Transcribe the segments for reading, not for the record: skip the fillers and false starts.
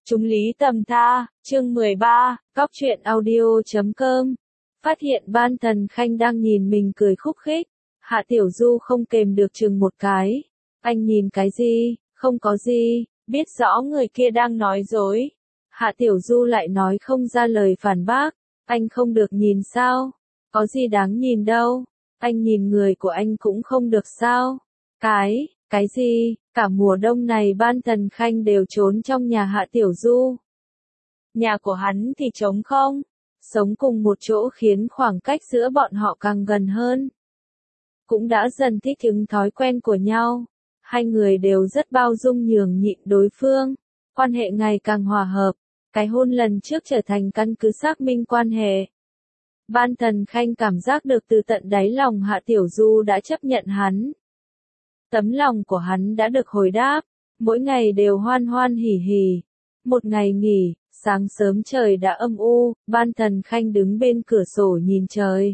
Chúng lý tầm tha, chương 13, Góc truyện audio.com. Phát hiện Ban Thần Khanh đang nhìn mình cười khúc khích. Hạ Tiểu Du không kềm được chừng một cái. Anh nhìn cái gì? Không có gì, biết rõ người kia đang nói dối. Hạ Tiểu Du lại nói không ra lời phản bác. Anh không được nhìn sao? Có gì đáng nhìn đâu. Anh nhìn người của anh cũng không được sao? Cái gì? Cả mùa đông này Ban Thần Khanh đều trốn trong nhà Hạ Tiểu Du. Nhà của hắn thì trống không, sống cùng một chỗ khiến khoảng cách giữa bọn họ càng gần hơn. Cũng đã dần thích ứng thói quen của nhau, hai người đều rất bao dung nhường nhịn đối phương, quan hệ ngày càng hòa hợp, cái hôn lần trước trở thành căn cứ xác minh quan hệ. Ban Thần Khanh cảm giác được từ tận đáy lòng Hạ Tiểu Du đã chấp nhận hắn. Tấm lòng của hắn đã được hồi đáp, mỗi ngày đều hoan hoan hỉ hỉ. Một ngày nghỉ, sáng sớm trời đã âm u, Ban Thần Khanh đứng bên cửa sổ nhìn trời.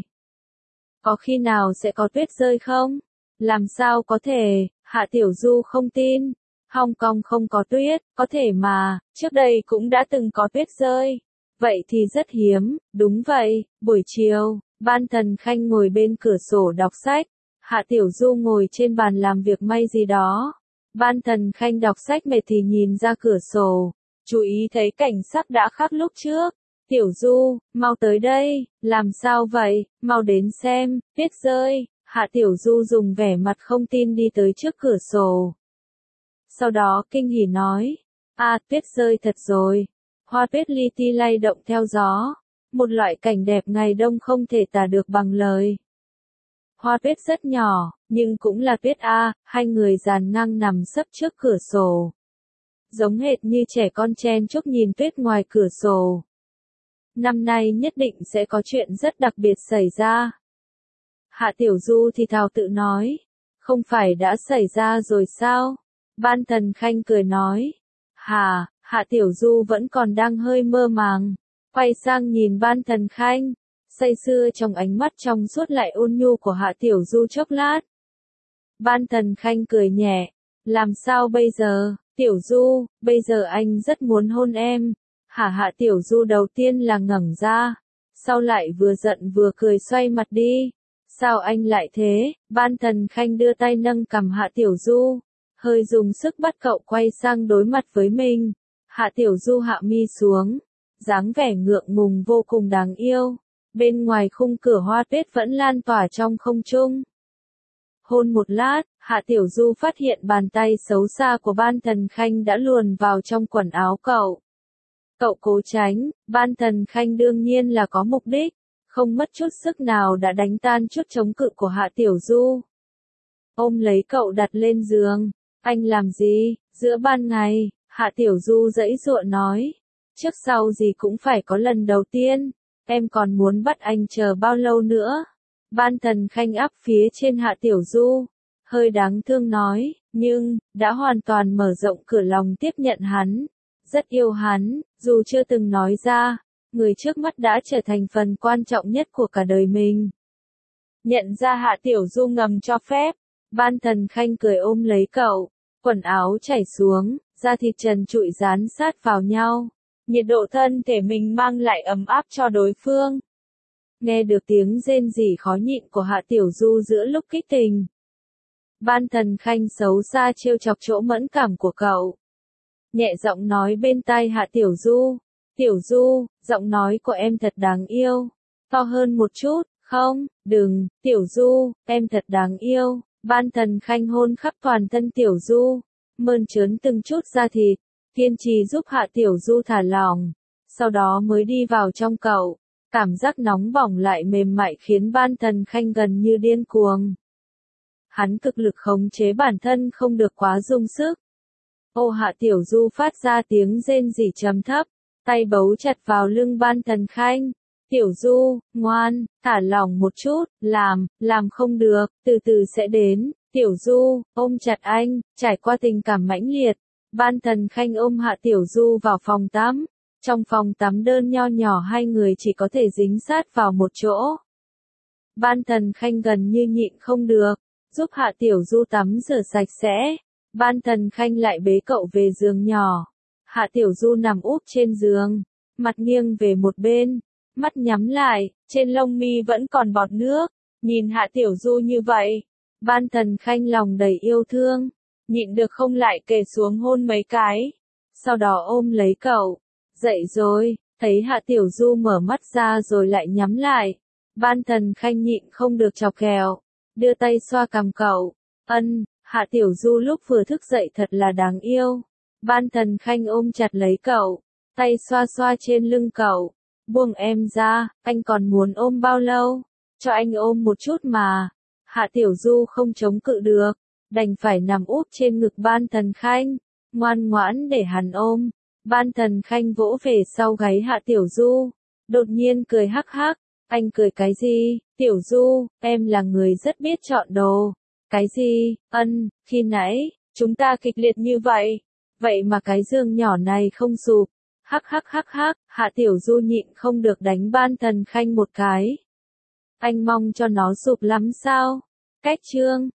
Có khi nào sẽ có tuyết rơi không? Làm sao có thể, Hạ Tiểu Du không tin. Hong Kong không có tuyết, có thể mà, trước đây cũng đã từng có tuyết rơi. Vậy thì rất hiếm, đúng vậy, buổi chiều, Ban Thần Khanh ngồi bên cửa sổ đọc sách. Hạ Tiểu Du ngồi trên bàn làm việc may gì đó. Ban Thần Khanh đọc sách mệt thì nhìn ra cửa sổ, chú ý thấy cảnh sắc đã khác lúc trước. Tiểu Du, mau tới đây, làm sao vậy, mau đến xem, tuyết rơi. Hạ Tiểu Du dùng vẻ mặt không tin đi tới trước cửa sổ. Sau đó kinh hỉ nói, tuyết rơi thật rồi. Hoa tuyết li ti lay động theo gió. Một loại cảnh đẹp ngày đông không thể tả được bằng lời. Hoa tuyết rất nhỏ, nhưng cũng là tuyết hai người dàn ngang nằm sấp trước cửa sổ. Giống hệt như trẻ con chen chúc nhìn tuyết ngoài cửa sổ. Năm nay nhất định sẽ có chuyện rất đặc biệt xảy ra. Hạ Tiểu Du thì thào tự nói, không phải đã xảy ra rồi sao? Ban Thần Khanh cười nói, Hạ Tiểu Du vẫn còn đang hơi mơ màng, quay sang nhìn Ban Thần Khanh. Say sưa trong ánh mắt trong suốt lại ôn nhu của Hạ Tiểu Du chốc lát. Ban Thần Khanh cười nhẹ, làm sao bây giờ, Tiểu Du, bây giờ anh rất muốn hôn em. Hạ Tiểu Du đầu tiên là ngẩng ra, sau lại vừa giận vừa cười xoay mặt đi. Sao anh lại thế? Ban Thần Khanh đưa tay nâng cằm Hạ Tiểu Du, hơi dùng sức bắt cậu quay sang đối mặt với mình. Hạ Tiểu Du hạ mi xuống, dáng vẻ ngượng ngùng vô cùng đáng yêu. Bên ngoài khung cửa hoa tuyết vẫn lan tỏa trong không trung. Hôn một lát, Hạ Tiểu Du phát hiện bàn tay xấu xa của Ban Thần Khanh đã luồn vào trong quần áo cậu. Cậu cố tránh, Ban Thần Khanh đương nhiên là có mục đích, không mất chút sức nào đã đánh tan chút chống cự của Hạ Tiểu Du. Ôm lấy cậu đặt lên giường, anh làm gì, giữa ban ngày, Hạ Tiểu Du giãy giụa nói, trước sau gì cũng phải có lần đầu tiên. Em còn muốn bắt anh chờ bao lâu nữa? Ban Thần Khanh áp phía trên Hạ Tiểu Du, hơi đáng thương nói, nhưng, đã hoàn toàn mở rộng cửa lòng tiếp nhận hắn. Rất yêu hắn, dù chưa từng nói ra, người trước mắt đã trở thành phần quan trọng nhất của cả đời mình. Nhận ra Hạ Tiểu Du ngầm cho phép, Ban Thần Khanh cười ôm lấy cậu, quần áo chảy xuống, da thịt trần trụi dán sát vào nhau. Nhiệt độ thân thể mình mang lại ấm áp cho đối phương. Nghe được tiếng rên rỉ khó nhịn của Hạ Tiểu Du giữa lúc kích tình. Ban Thần Khanh xấu xa trêu chọc chỗ mẫn cảm của cậu. Nhẹ giọng nói bên tai Hạ Tiểu Du. Tiểu Du, giọng nói của em thật đáng yêu. To hơn một chút, không, đừng, Tiểu Du, em thật đáng yêu. Ban Thần Khanh hôn khắp toàn thân Tiểu Du, mơn trớn từng chút da thịt. Kiên trì giúp Hạ Tiểu Du thả lỏng, sau đó mới đi vào trong cậu. Cảm giác nóng bỏng lại mềm mại khiến Ban Thần Khanh gần như điên cuồng. Hắn cực lực khống chế bản thân không được quá dùng sức. Hạ Tiểu Du phát ra tiếng rên rỉ trầm thấp, tay bấu chặt vào lưng Ban Thần Khanh. Tiểu Du, ngoan, thả lỏng một chút, làm không được, từ từ sẽ đến. Tiểu Du, ôm chặt anh, trải qua tình cảm mãnh liệt. Ban Thần Khanh ôm Hạ Tiểu Du vào phòng tắm. Trong phòng tắm đơn nho nhỏ hai người chỉ có thể dính sát vào một chỗ. Ban Thần Khanh gần như nhịn không được, giúp Hạ Tiểu Du tắm rửa sạch sẽ. Ban Thần Khanh lại bế cậu về giường nhỏ. Hạ Tiểu Du nằm úp trên giường, mặt nghiêng về một bên, mắt nhắm lại, trên lông mi vẫn còn bọt nước. Nhìn Hạ Tiểu Du như vậy, Ban Thần Khanh lòng đầy yêu thương, nhịn được không lại kề xuống hôn mấy cái. Sau đó ôm lấy cậu, dậy rồi, thấy Hạ Tiểu Du mở mắt ra rồi lại nhắm lại. Ban Thần Khanh nhịn không được chọc ghẹo, đưa tay xoa cằm cậu. Hạ Tiểu Du lúc vừa thức dậy thật là đáng yêu. Ban Thần Khanh ôm chặt lấy cậu, tay xoa xoa trên lưng cậu. Buông em ra, anh còn muốn ôm bao lâu? Cho anh ôm một chút mà. Hạ Tiểu Du không chống cự được, đành phải nằm úp trên ngực Ban Thần Khanh, ngoan ngoãn để hắn ôm. Ban Thần Khanh vỗ về sau gáy Hạ Tiểu Du, đột nhiên cười hắc hắc. Anh cười cái gì? Tiểu Du, em là người rất biết chọn đồ. Cái gì? Khi nãy, chúng ta kịch liệt như vậy. Vậy mà cái giường nhỏ này không sụp. Hắc hắc hắc hắc, Hạ Tiểu Du nhịn không được đánh Ban Thần Khanh một cái. Anh mong cho nó sụp lắm sao? Cách chương